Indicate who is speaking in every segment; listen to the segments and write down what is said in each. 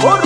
Speaker 1: sabor.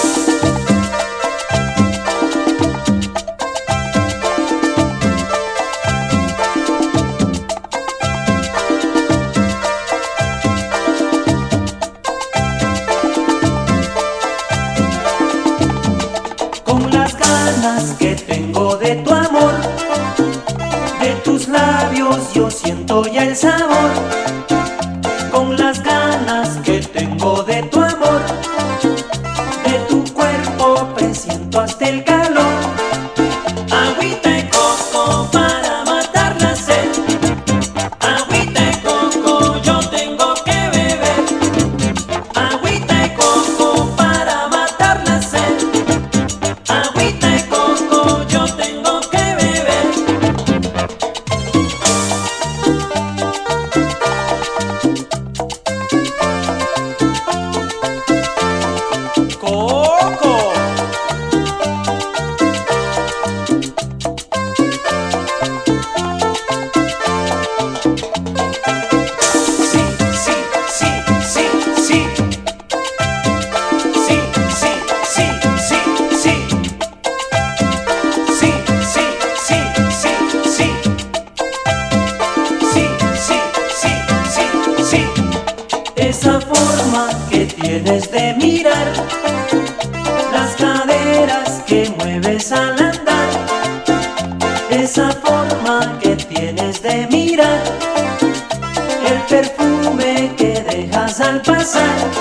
Speaker 2: Con las ganas que tengo de tu amor, de tus labios yo siento ya el sabor. Con las ganas que tengo de tu amor, de tu cuerpo presiento hasta el calor. Agüita de coco para matar la sed, agüita de coco yo tengo que beber. Agüita de coco para matar la sed, agüita de coco yo tengo que beber.
Speaker 1: Coco.
Speaker 2: Sí, sí, sí, sí, sí. Sí, sí, sí, sí, sí. Sí, sí, sí, sí, sí. Sí, sí, sí, sí, sí. Esa forma que tienes de mirar, las caderas que mueves al andar, esa forma que tienes de mirar, el perfume que dejas al pasar.